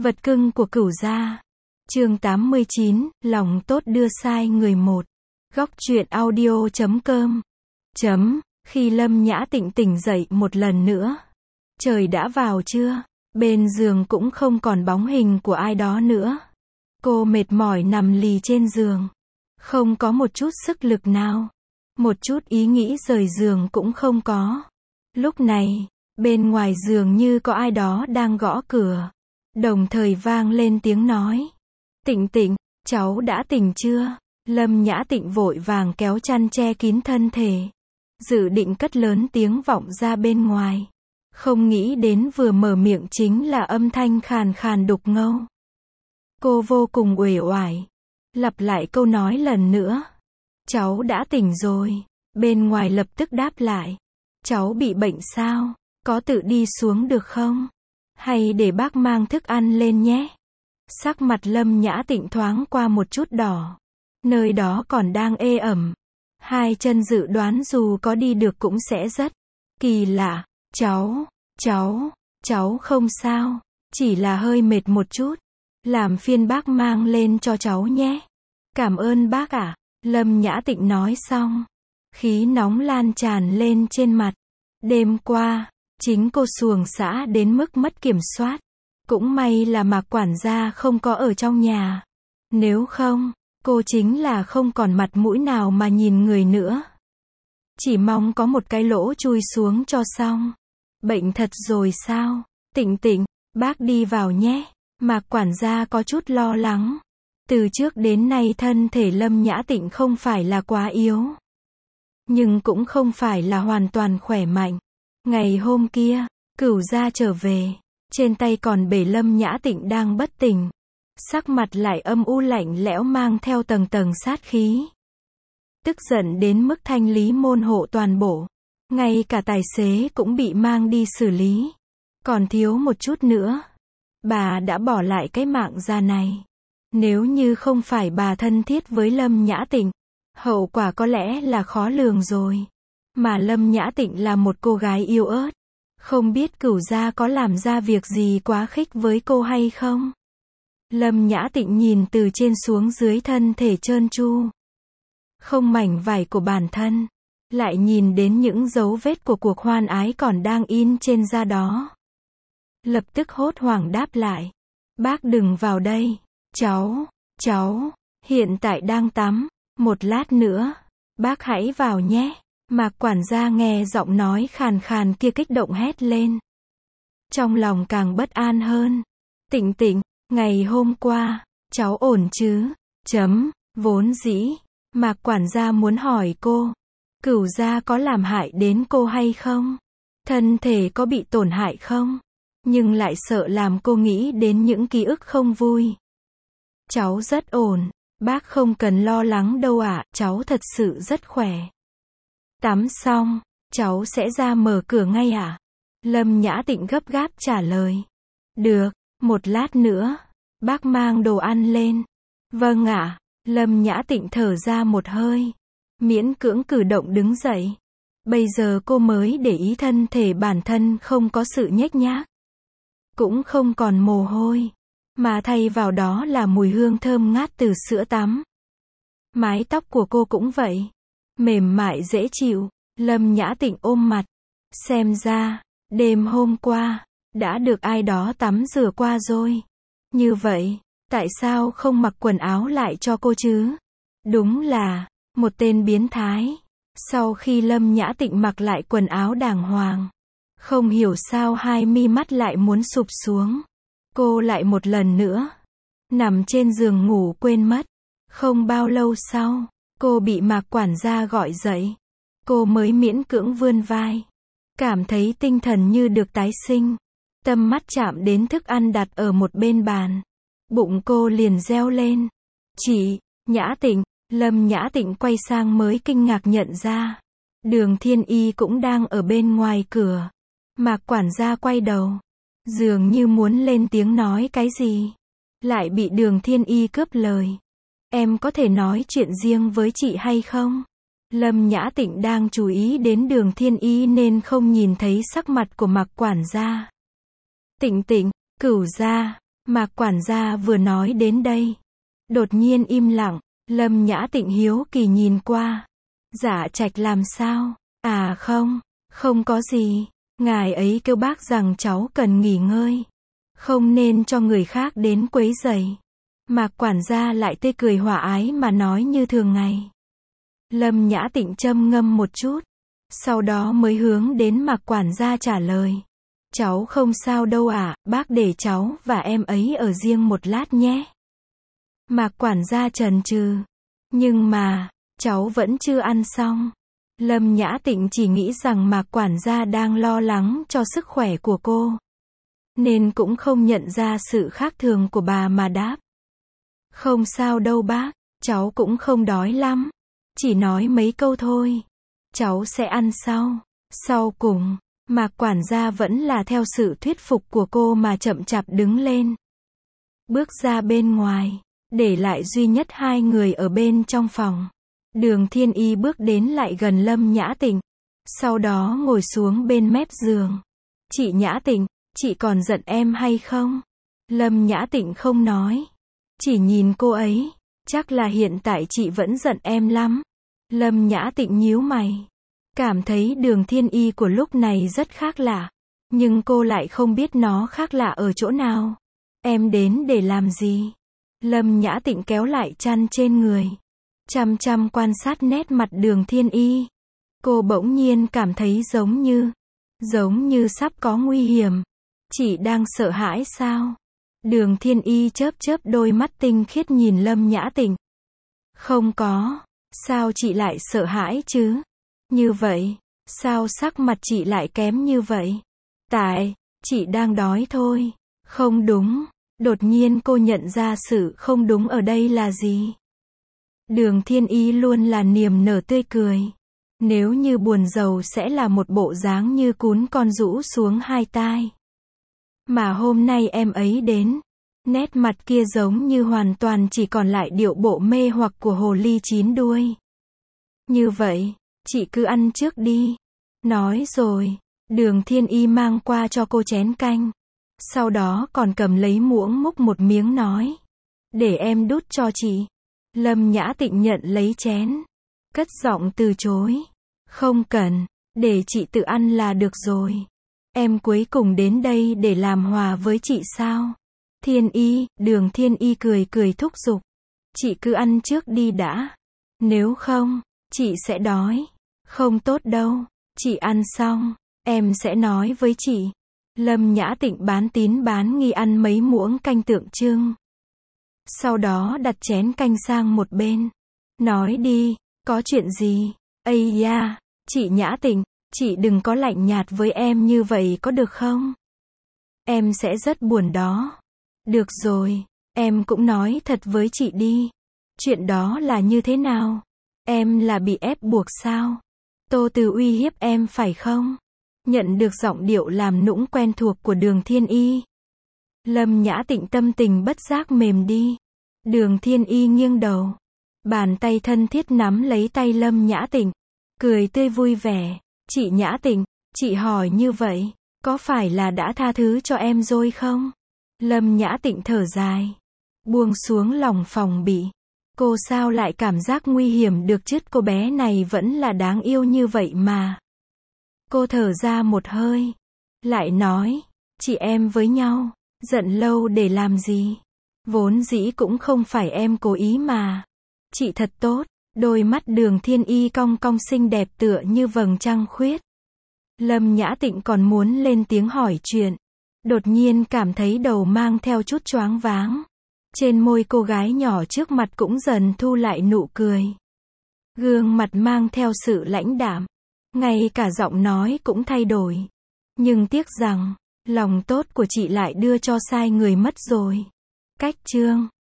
Vật cưng của Cửu gia. Chương 89, lòng tốt đưa sai người một. Góc truyện audio.com. Khi Lâm Nhã Tịnh tỉnh dậy một lần nữa. Trời đã vào trưa, bên giường cũng không còn bóng hình của ai đó nữa. Cô mệt mỏi nằm lì trên giường. Không có một chút sức lực nào. Một chút ý nghĩ rời giường cũng không có. Lúc này, bên ngoài giường như có ai đó đang gõ cửa. Đồng thời vang lên tiếng nói. Tịnh Tịnh, cháu đã tỉnh chưa? Lâm Nhã Tịnh vội vàng kéo chăn che kín thân thể. Dự định cất lớn tiếng vọng ra bên ngoài. Không nghĩ đến vừa mở miệng chính là âm thanh khàn khàn đục ngầu. Cô vô cùng uể oải. Lặp lại câu nói lần nữa. Cháu đã tỉnh rồi. Bên ngoài lập tức đáp lại. Cháu bị bệnh sao? Có tự đi xuống được không? Hay để bác mang thức ăn lên nhé? Sắc mặt Lâm Nhã Tịnh thoáng qua một chút đỏ. Nơi đó còn đang ê ẩm. Hai chân dự đoán dù có đi được cũng sẽ rất kỳ lạ. Cháu không sao. Chỉ là hơi mệt một chút. Làm phiền bác mang lên cho cháu nhé. Cảm ơn bác ạ. Lâm Nhã Tịnh nói xong. Khí nóng lan tràn lên trên mặt. Đêm qua, chính cô xuồng xã đến mức mất kiểm soát. Cũng may là Mạc quản gia không có ở trong nhà. Nếu không, cô chính là không còn mặt mũi nào mà nhìn người nữa. Chỉ mong có một cái lỗ chui xuống cho xong. Bệnh thật rồi sao? Tịnh Tịnh, bác đi vào nhé. Mạc quản gia có chút lo lắng. Từ trước đến nay thân thể Lâm Nhã Tịnh không phải là quá yếu. Nhưng cũng không phải là hoàn toàn khỏe mạnh. Ngày hôm kia, Cửu gia trở về. Trên tay còn bể Lâm Nhã Tịnh đang bất tỉnh. Sắc mặt lại âm u lạnh lẽo mang theo tầng tầng sát khí. Tức giận đến mức thanh lý môn hộ toàn bộ. Ngay cả tài xế cũng bị mang đi xử lý. Còn thiếu một chút nữa. Bà đã bỏ lại cái mạng già này. Nếu như không phải bà thân thiết với Lâm Nhã Tịnh, hậu quả có lẽ là khó lường rồi. Mà Lâm Nhã Tịnh là một cô gái yếu ớt. Không biết Cửu gia có làm ra việc gì quá khích với cô hay không? Lâm Nhã Tịnh nhìn từ trên xuống dưới thân thể trơn tru. Không mảnh vải của bản thân. Lại nhìn đến những dấu vết của cuộc hoan ái còn đang in trên da đó. Lập tức hốt hoảng đáp lại. Bác đừng vào đây. Cháu, hiện tại đang tắm. Một lát nữa, bác hãy vào nhé. Mạc quản gia nghe giọng nói khàn khàn kia kích động hét lên. Trong lòng càng bất an hơn. Tịnh Tịnh, ngày hôm qua, cháu ổn chứ? Vốn dĩ, Mạc quản gia muốn hỏi cô. Cửu gia có làm hại đến cô hay không? Thân thể có bị tổn hại không? Nhưng lại sợ làm cô nghĩ đến những ký ức không vui. Cháu rất ổn. Bác không cần lo lắng đâu ạ. Cháu thật sự rất khỏe. Tắm xong, cháu sẽ ra mở cửa ngay ạ. Lâm Nhã Tịnh gấp gáp trả lời. Được, một lát nữa. Bác mang đồ ăn lên. Vâng ạ. Lâm Nhã Tịnh thở ra một hơi. Miễn cưỡng cử động đứng dậy. Bây giờ cô mới để ý thân thể bản thân không có sự nhếch nhác. Cũng không còn mồ hôi. Mà thay vào đó là mùi hương thơm ngát từ sữa tắm. Mái tóc của cô cũng vậy. Mềm mại dễ chịu. Lâm Nhã Tịnh ôm mặt. Xem ra, đêm hôm qua, đã được ai đó tắm rửa qua rồi. Như vậy, tại sao không mặc quần áo lại cho cô chứ? Đúng là, một tên biến thái. Sau khi Lâm Nhã Tịnh mặc lại quần áo đàng hoàng, không hiểu sao hai mi mắt lại muốn sụp xuống. Cô lại một lần nữa nằm trên giường ngủ quên mất. Không bao lâu sau, cô bị Mạc quản gia gọi dậy. Cô mới miễn cưỡng vươn vai. Cảm thấy tinh thần như được tái sinh. Tâm mắt chạm đến thức ăn đặt ở một bên bàn. Bụng cô liền reo lên. Chị, Nhã Tịnh. Lâm Nhã Tịnh quay sang mới kinh ngạc nhận ra. Đường Thiên Y cũng đang ở bên ngoài cửa. Mạc quản gia quay đầu. Dường như muốn lên tiếng nói cái gì. Lại bị Đường Thiên Y cướp lời. Em có thể nói chuyện riêng với chị hay không? Lâm Nhã Tịnh đang chú ý đến Đường Thiên Y nên không nhìn thấy sắc mặt của Mạc quản gia. Tịnh Tịnh, Cửu gia, Mạc quản gia vừa nói đến đây, đột nhiên im lặng, Lâm Nhã Tịnh hiếu kỳ nhìn qua. Dạ Trạch làm sao? À không, không có gì, ngài ấy kêu bác rằng cháu cần nghỉ ngơi, không nên cho người khác đến quấy rầy. Mạc quản gia lại tươi cười hòa ái mà nói như thường ngày. Lâm Nhã Tịnh châm ngâm một chút, sau đó mới hướng đến Mạc quản gia trả lời. Cháu không sao đâu ạ, bác để cháu và em ấy ở riêng một lát nhé. Mạc quản gia chần chừ. Nhưng mà, cháu vẫn chưa ăn xong. Lâm Nhã Tịnh chỉ nghĩ rằng Mạc quản gia đang lo lắng cho sức khỏe của cô, nên cũng không nhận ra sự khác thường của bà mà đáp. Không sao đâu bác, cháu cũng không đói lắm. Chỉ nói mấy câu thôi. Cháu sẽ ăn sau. Sau cùng, Mạc quản gia vẫn là theo sự thuyết phục của cô mà chậm chạp đứng lên. Bước ra bên ngoài, để lại duy nhất hai người ở bên trong phòng. Đường Thiên Y bước đến lại gần Lâm Nhã Tịnh, sau đó ngồi xuống bên mép giường. Chị Nhã Tịnh, chị còn giận em hay không? Lâm Nhã Tịnh không nói, chỉ nhìn cô ấy. Chắc là hiện tại chị vẫn giận em lắm. Lâm Nhã Tịnh nhíu mày, cảm thấy Đường Thiên Y của lúc này rất khác lạ, nhưng cô lại không biết nó khác lạ ở chỗ nào. Em đến để làm gì? Lâm Nhã Tịnh kéo lại chăn trên người, chăm chăm quan sát nét mặt Đường Thiên Y. Cô bỗng nhiên cảm thấy giống như sắp có nguy hiểm. Chị đang sợ hãi sao? Đường Thiên Y chớp chớp đôi mắt tinh khiết nhìn Lâm Nhã Tịnh. Không có, sao chị lại sợ hãi chứ? Như vậy, sao sắc mặt chị lại kém như vậy? Tại, chị đang đói thôi. Không đúng, đột nhiên cô nhận ra sự không đúng ở đây là gì. Đường Thiên Y luôn là niềm nở tươi cười. Nếu như buồn rầu sẽ là một bộ dáng như cún con rũ xuống hai tai. Mà hôm nay em ấy đến, nét mặt kia giống như hoàn toàn chỉ còn lại điệu bộ mê hoặc của hồ ly chín đuôi. Như vậy, chị cứ ăn trước đi. Nói rồi, Đường Thiên Y mang qua cho cô chén canh. Sau đó còn cầm lấy muỗng múc một miếng nói. Để em đút cho chị. Lâm Nhã Tịnh nhận lấy chén, cất giọng từ chối. Không cần, để chị tự ăn là được rồi. Em cuối cùng đến đây để làm hòa với chị sao? Thiên Y, Đường Thiên Y cười cười thúc giục. Chị cứ ăn trước đi đã. Nếu không, chị sẽ đói. Không tốt đâu. Chị ăn xong, em sẽ nói với chị. Lâm Nhã Tịnh bán tín bán nghi ăn mấy muỗng canh tượng trưng. Sau đó đặt chén canh sang một bên. Nói đi, có chuyện gì? Ây da, chị Nhã Tịnh, chị đừng có lạnh nhạt với em như vậy có được không? Em sẽ rất buồn đó. Được rồi, em cũng nói thật với chị đi. Chuyện đó là như thế nào? Em là bị ép buộc sao? Tô Từ uy hiếp em phải không? Nhận được giọng điệu làm nũng quen thuộc của Đường Thiên Y, Lâm Nhã Tịnh tâm tình bất giác mềm đi. Đường Thiên Y nghiêng đầu, bàn tay thân thiết nắm lấy tay Lâm Nhã Tịnh, cười tươi vui vẻ. Chị Nhã Tịnh, chị hỏi như vậy, có phải là đã tha thứ cho em rồi không? Lâm Nhã Tịnh thở dài, buông xuống lòng phòng bị. Cô sao lại cảm giác nguy hiểm được chứ, cô bé này vẫn là đáng yêu như vậy mà. Cô thở ra một hơi, lại nói, chị em với nhau, giận lâu để làm gì? Vốn dĩ cũng không phải em cố ý mà. Chị thật tốt. Đôi mắt Đường Thiên Y cong cong xinh đẹp tựa như vầng trăng khuyết. Lâm Nhã Tịnh còn muốn lên tiếng hỏi chuyện, đột nhiên cảm thấy đầu mang theo chút choáng váng. Trên môi cô gái nhỏ trước mặt cũng dần thu lại nụ cười. Gương mặt mang theo sự lãnh đạm, ngay cả giọng nói cũng thay đổi. Nhưng tiếc rằng, lòng tốt của chị lại đưa cho sai người mất rồi. Cách chương